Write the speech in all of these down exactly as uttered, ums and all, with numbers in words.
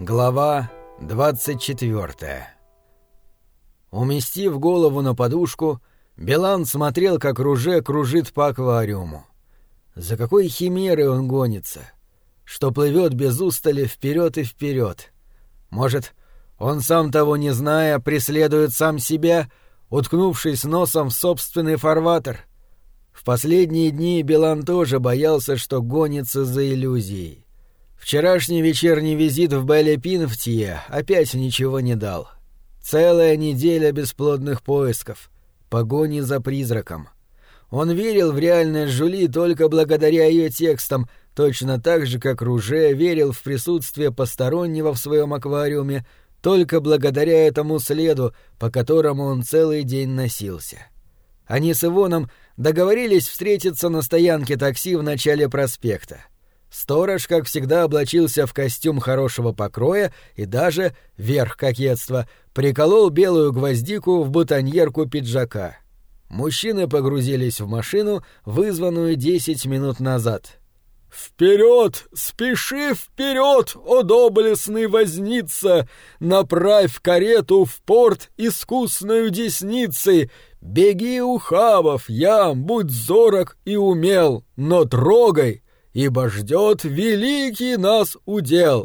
Глава двадцать четвёртая. Уместив голову на подушку, Билан смотрел, как Руже кружит по аквариуму. За какой химерой он гонится, что плывет без устали вперед и вперед. Может, он, сам того не зная, преследует сам себя, уткнувшись носом в собственный фарватер. В последние дни Билан тоже боялся, что гонится за иллюзией. Вчерашний вечерний визит в Белле-Пинфтье опять ничего не дал. Целая неделя бесплодных поисков, погони за призраком. Он верил в реальность Жюли только благодаря ее текстам, точно так же, как Руже верил в присутствие постороннего в своем аквариуме только благодаря этому следу, по которому он целый день носился. Они с Ивоном договорились встретиться на стоянке такси в начале проспекта. Сторож, как всегда, облачился в костюм хорошего покроя и даже, верх кокетства, приколол белую гвоздику в бутоньерку пиджака. Мужчины погрузились в машину, вызванную десять минут назад. «Вперед! Спеши вперед, о доблестный возница! Направь карету в порт искусною десницей! Беги, ухабов, ям, будь зорок и умел, но трогай! Ибо ждет великий нас удел!»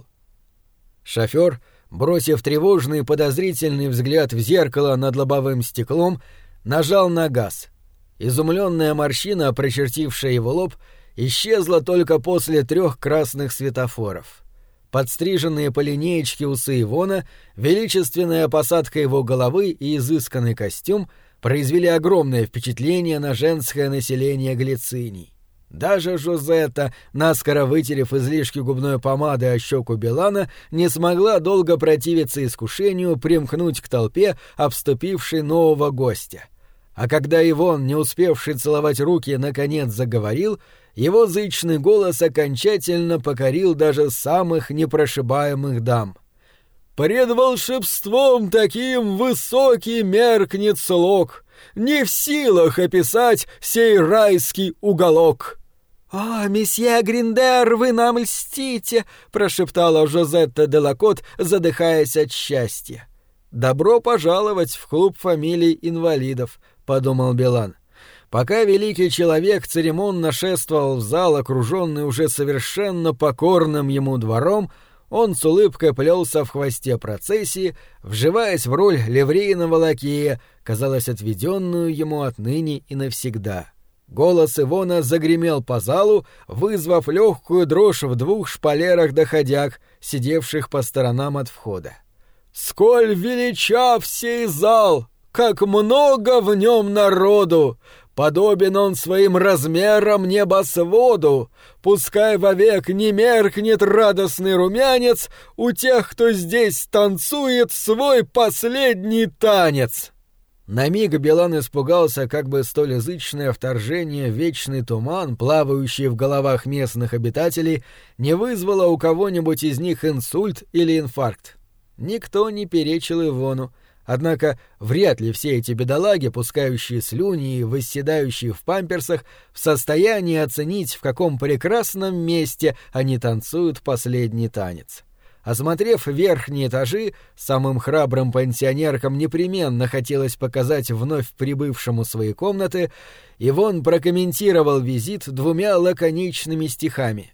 Шофер, бросив тревожный и подозрительный взгляд в зеркало над лобовым стеклом, нажал на газ. Изумленная морщина, прочертившая его лоб, исчезла только после трех красных светофоров. Подстриженные по линеечке усы Ивона, величественная посадка его головы и изысканный костюм произвели огромное впечатление на женское население Глициний. Даже Жозетта, наскоро вытерев излишки губной помады о щеку Билана, не смогла долго противиться искушению примкнуть к толпе, обступившей нового гостя. А когда Ивон, не успевший целовать руки, наконец заговорил, его зычный голос окончательно покорил даже самых непрошибаемых дам. «Пред волшебством таким высокий меркнет слог, не в силах описать сей райский уголок». «О, месье Гриндер, вы нам льстите!» — прошептала Жозетта де Лакот, задыхаясь от счастья. «Добро пожаловать в клуб фамилий инвалидов», — подумал Билан. Пока великий человек церемонно шествовал в зал, окруженный уже совершенно покорным ему двором, он с улыбкой плелся в хвосте процессии, вживаясь в роль ливрейного лакея, казалось, отведенную ему отныне и навсегда. Голос Ивона загремел по залу, вызвав легкую дрожь в двух шпалерах доходяг, сидевших по сторонам от входа. «Сколь величав сей зал! Как много в нем народу! Подобен он своим размерам небосводу! Пускай вовек не меркнет радостный румянец у тех, кто здесь танцует свой последний танец!» На миг Билан испугался, как бы столь язычное вторжение в вечный туман, плавающий в головах местных обитателей, не вызвало у кого-нибудь из них инсульт или инфаркт. Никто не перечил Ивону, однако вряд ли все эти бедолаги, пускающие слюни и восседающие в памперсах, в состоянии оценить, в каком прекрасном месте они танцуют последний танец. Осмотрев верхние этажи, самым храбрым пансионеркам непременно хотелось показать вновь прибывшему свои комнаты, Ивон прокомментировал визит двумя лаконичными стихами.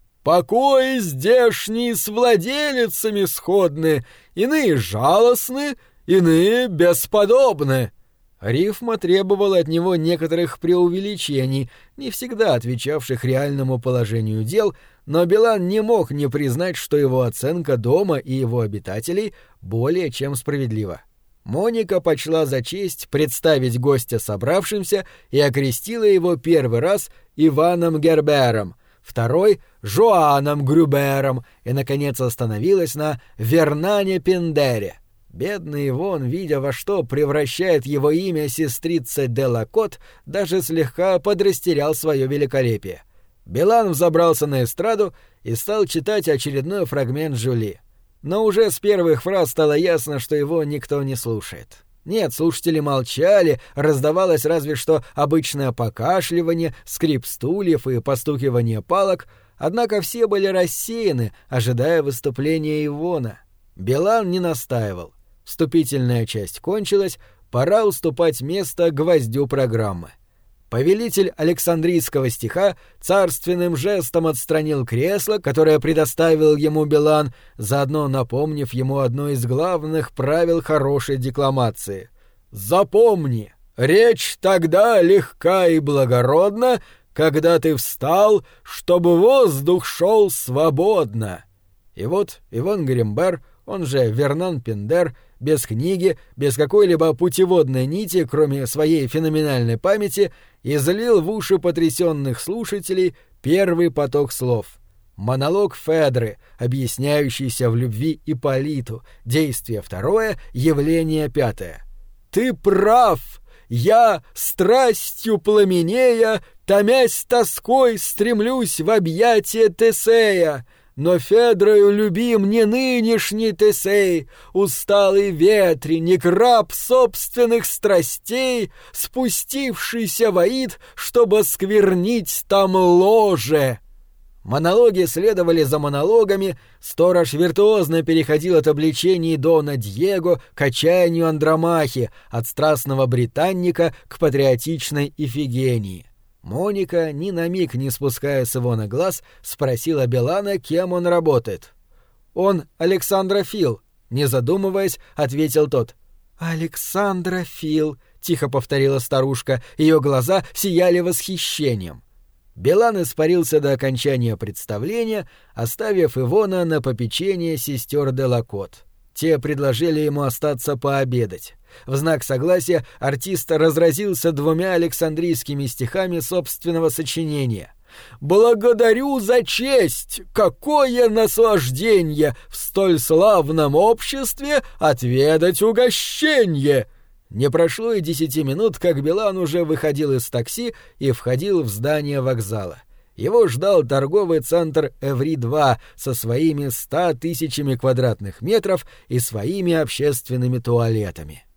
«Покои здешние с владелицами сходны, иные жалостны, иные бесподобны». Рифма требовала от него некоторых преувеличений, не всегда отвечавших реальному положению дел, но Билан не мог не признать, что его оценка дома и его обитателей более чем справедлива. Моника почла за честь представить гостя собравшимся и окрестила его первый раз Иваном Гербером, второй — Жоаном Грюбером и, наконец, остановилась на Вернане Пиндере. Бедный Ивон, видя, во что превращает его имя сестрица де Лакот, даже слегка подрастерял свое великолепие. Билан взобрался на эстраду и стал читать очередной фрагмент Жюли. Но уже с первых фраз стало ясно, что его никто не слушает. Нет, слушатели молчали, раздавалось разве что обычное покашливание, скрип стульев и постукивание палок, Однако все были рассеяны, ожидая выступления Ивона. Билан не настаивал. Вступительная часть кончилась, пора уступать место гвоздю программы. Повелитель Александрийского стиха царственным жестом отстранил кресло, которое предоставил ему Билан, заодно напомнив ему одно из главных правил хорошей декламации. «Запомни, речь тогда легка и благородна, когда ты встал, чтобы воздух шел свободно». И вот Ивон Гримбер, он же Вернан Пиндер, без книги, без какой-либо путеводной нити, кроме своей феноменальной памяти, излил в уши потрясенных слушателей первый поток слов. Монолог Федры, объясняющийся в любви Ипполиту, действие второе, явление пятое. «Ты прав! Я, страстью пламенея, томясь тоской, стремлюсь в объятия Тесея. Но Федрою любим не нынешний Тесей, усталый ветреник, раб собственных страстей, спустившийся в Аид, чтобы сквернить там ложе». Монологи следовали за монологами, сторож виртуозно переходил от обличений Дона Диего к отчаянию Андромахи, от страстного британника к патриотичной Ифигении. Моника, ни на миг не спуская с Ивона глаз, спросила Билана, кем он работает. «Он Александрофил», — не задумываясь, ответил тот. «Александрофил», — тихо повторила старушка, ее глаза сияли восхищением. Билан испарился до окончания представления, оставив Ивона на попечение сестер Делакот. Те предложили ему остаться пообедать. В знак согласия артист разразился двумя александрийскими стихами собственного сочинения. «Благодарю за честь! Какое наслажденье в столь славном обществе отведать угощенье!» Не прошло и десяти минут, как Билан уже выходил из такси и входил в здание вокзала. Его ждал торговый центр Эври-два со своими ста тысячами квадратных метров и своими общественными туалетами.